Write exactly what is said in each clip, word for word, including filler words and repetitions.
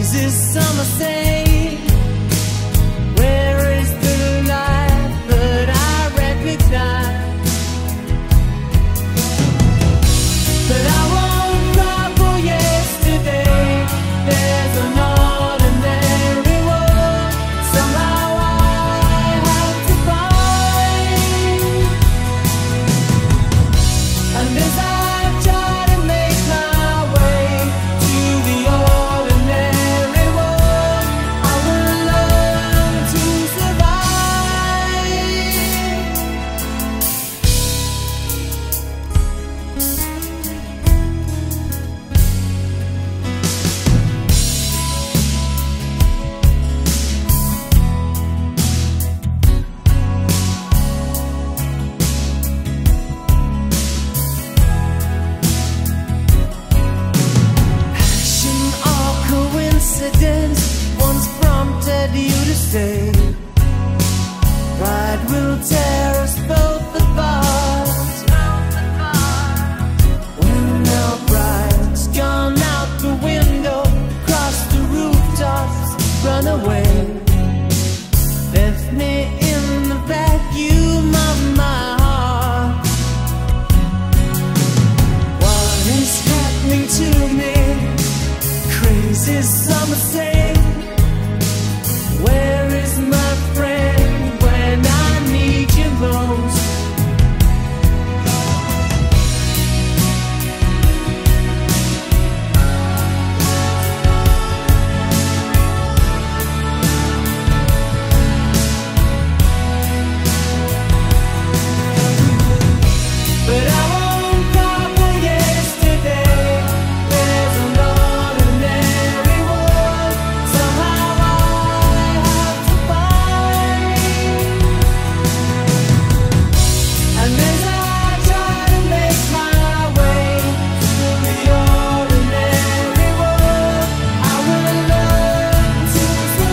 Some say, where is the life that I recognize? But I won't cry for yesterday. There's an ordinary world somehow I have to find. And as I try to make my way to the ordinary world, I will learn to survive. Passion or coincidence once prompted you to say, pride will tear us both apart. When our pride's gone out the window, cross the rooftops, run away, left me in the vacuum of my heart. What is happening to me? Crazy some say. Where is my friend when I need you most? But I won't cry for yesterday. There's an ordinary world somehow I have to find. And as I try to make my way to the ordinary world, I will learn to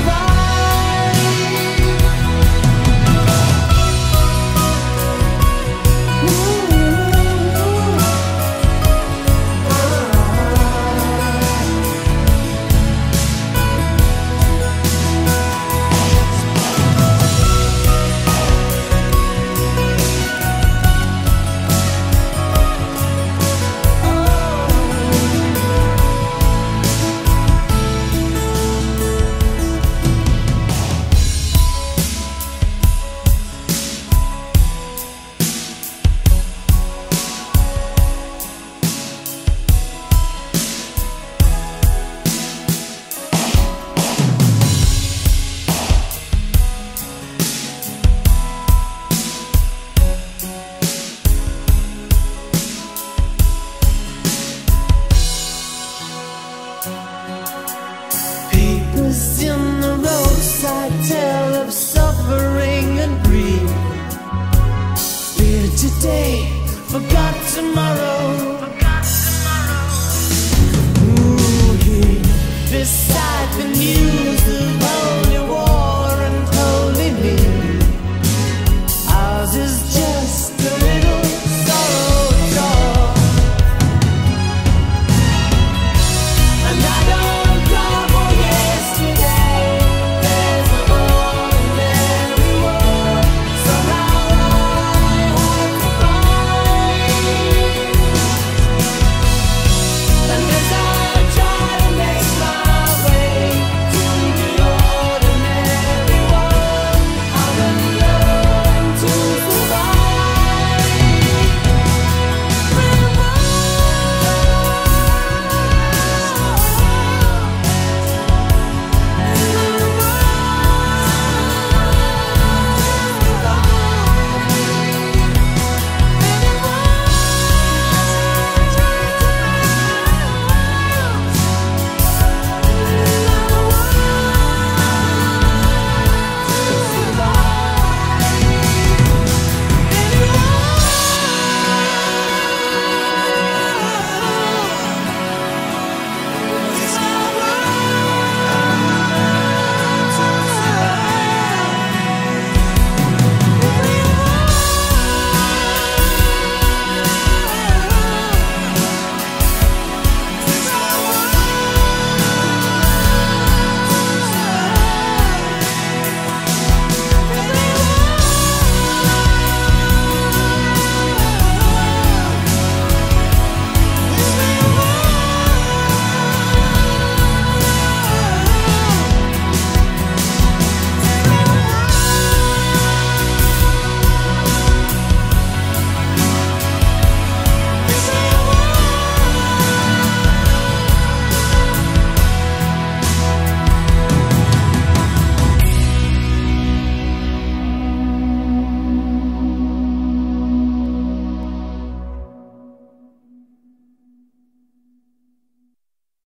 papers in the roadside tell of suffering and grief. Fear today, forgot tomorrow. Ooh, here beside the news.